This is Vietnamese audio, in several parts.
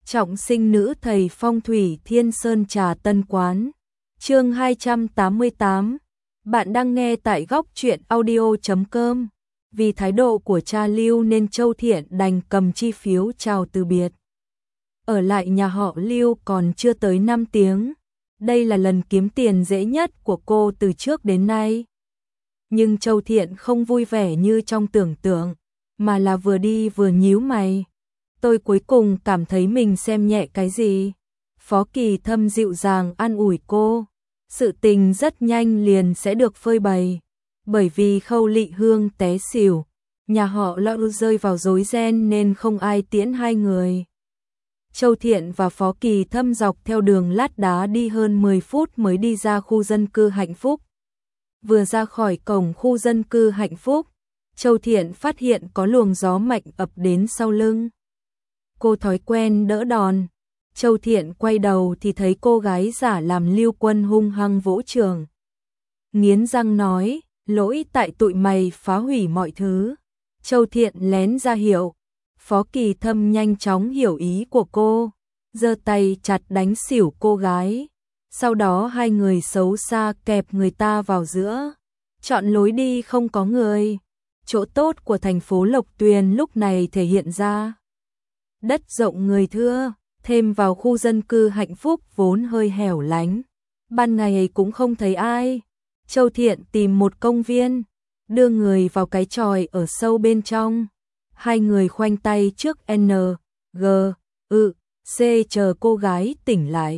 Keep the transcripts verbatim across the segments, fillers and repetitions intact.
Trọng sinh nữ thầy phong thủy Thiên Sơn Trà Tân Quán. Chương hai trăm tám mươi tám. Bạn đang nghe tại góc truyện audio chấm com. Vì thái độ của cha Lưu nên Châu Thiện đành cầm chi phiếu chào từ biệt. Ở lại nhà họ Lưu còn chưa tới năm tiếng. Đây là lần kiếm tiền dễ nhất của cô từ trước đến nay. Nhưng Châu Thiện không vui vẻ như trong tưởng tượng, mà là vừa đi vừa nhíu mày. Tôi cuối cùng cảm thấy mình xem nhẹ cái gì. Phó Kỳ Thâm dịu dàng an ủi cô. Sự tình rất nhanh liền sẽ được phơi bày. Bởi vì Khâu Lị Hương té xỉu, nhà họ Lão rơi vào rối ren nên không ai tiễn hai người. Châu Thiện và Phó Kỳ Thâm dọc theo đường lát đá đi hơn mười phút mới đi ra khu dân cư Hạnh Phúc. Vừa ra khỏi cổng khu dân cư Hạnh Phúc, Châu Thiện phát hiện có luồng gió mạnh ập đến sau lưng. Cô thói quen đỡ đòn. Châu Thiện quay đầu thì thấy cô gái giả làm Lưu Quân hung hăng vỗ trường. Nghiến răng nói, lỗi tại tụi mày phá hủy mọi thứ. Châu Thiện lén ra hiệu. Phó Kỳ Thâm nhanh chóng hiểu ý của cô, giơ tay chặt đánh xỉu cô gái. Sau đó hai người xấu xa kẹp người ta vào giữa. Chọn lối đi không có người. Chỗ tốt của thành phố Lộc Tuyền lúc này thể hiện ra. Đất rộng người thưa, thêm vào khu dân cư Hạnh Phúc vốn hơi hẻo lánh. Ban ngày cũng không thấy ai. Châu Thiện tìm một công viên, đưa người vào cái chòi ở sâu bên trong. Hai người khoanh tay trước N, G, ư, C chờ cô gái tỉnh lại.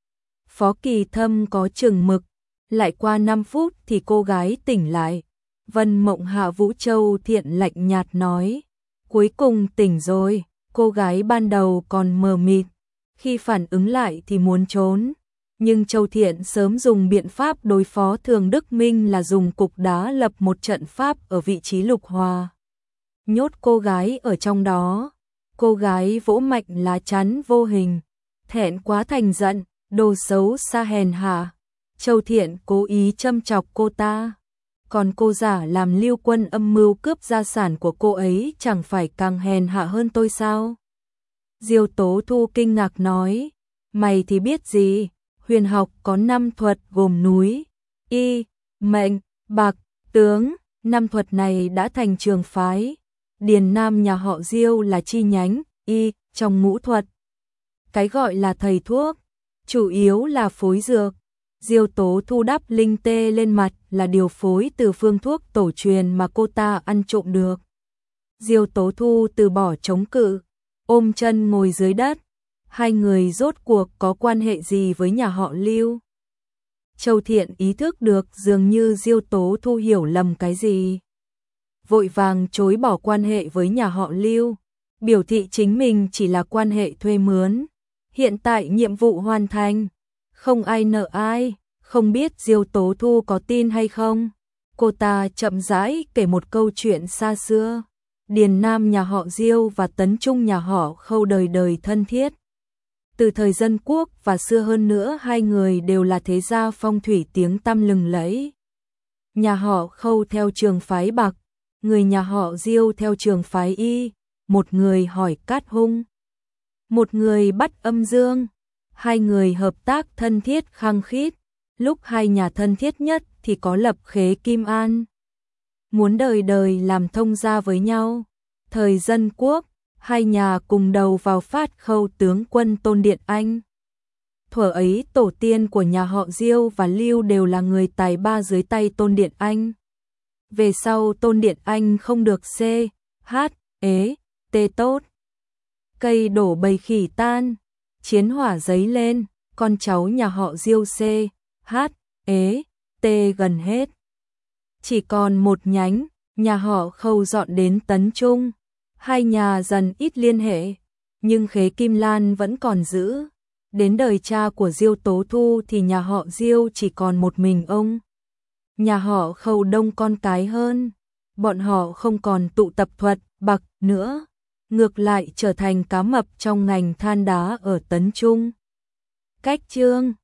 Phó Kỳ Thâm có chừng mực, lại qua năm phút thì cô gái tỉnh lại. Vân Mộng Hạ Vũ Châu Thiện lạnh nhạt nói, cuối cùng tỉnh rồi. Cô gái ban đầu còn mờ mịt, khi phản ứng lại thì muốn trốn. Nhưng Châu Thiện sớm dùng biện pháp đối phó Thường Đức Minh là dùng cục đá lập một trận pháp ở vị trí lục hòa. Nhốt cô gái ở trong đó. Cô gái vỗ mạnh lá chắn vô hình, thẹn quá thành giận, đồ xấu xa hèn hạ. Châu Thiện cố ý châm chọc cô ta. Còn cô giả làm Lưu Quân âm mưu cướp gia sản của cô ấy chẳng phải càng hèn hạ hơn tôi sao? Diêu Tố Thu kinh ngạc nói, mày thì biết gì, huyền học có năm thuật gồm núi, y, mệnh, bạc, tướng, năm thuật này đã thành trường phái. Điền Nam nhà họ Diêu là chi nhánh, y, trong ngũ thuật. Cái gọi là thầy thuốc, chủ yếu là phối dược. Diêu Tố Thu đắp linh tê lên mặt là điều phối từ phương thuốc tổ truyền mà cô ta ăn trộm được. Diêu Tố Thu từ bỏ chống cự, ôm chân ngồi dưới đất. Hai người rốt cuộc có quan hệ gì với nhà họ Lưu? Châu Thiện ý thức được dường như Diêu Tố Thu hiểu lầm cái gì. Vội vàng chối bỏ quan hệ với nhà họ Lưu, biểu thị chính mình chỉ là quan hệ thuê mướn. Hiện tại nhiệm vụ hoàn thành, không ai nợ ai. Không biết Diêu Tố Thu có tin hay không? Cô ta chậm rãi kể một câu chuyện xa xưa. Điền Nam nhà họ Diêu và Tấn Trung nhà họ Khâu đời đời thân thiết. Từ thời Dân Quốc và xưa hơn nữa hai người đều là thế gia phong thủy tiếng tăm lừng lẫy. Nhà họ Khâu theo trường phái Bạc, người nhà họ Diêu theo trường phái Y. Một người hỏi cát hung, một người bắt âm dương. Hai người hợp tác thân thiết khăng khít. Lúc hai nhà thân thiết nhất thì có lập khế Kim An. Muốn đời đời làm thông gia với nhau. Thời Dân Quốc, hai nhà cùng đầu vào phát khâu tướng quân Tôn Điện Anh. Thuở ấy tổ tiên của nhà họ Diêu và Lưu đều là người tài ba dưới tay Tôn Điện Anh. Về sau Tôn Điện Anh không được C, H, ế, T tốt. Cây đổ bầy khỉ tan, chiến hỏa giấy lên, con cháu nhà họ Diêu C, H, ế, T gần hết. Chỉ còn một nhánh, nhà họ Khâu dọn đến Tấn Trung. Hai nhà dần ít liên hệ, nhưng khế Kim Lan vẫn còn giữ. Đến đời cha của Diêu Tố Thu thì nhà họ Diêu chỉ còn một mình ông. Nhà họ Khâu đông con cái hơn, bọn họ không còn tụ tập thuật, bạc nữa. Ngược lại trở thành cá mập trong ngành than đá ở Tấn Trung. Cách chương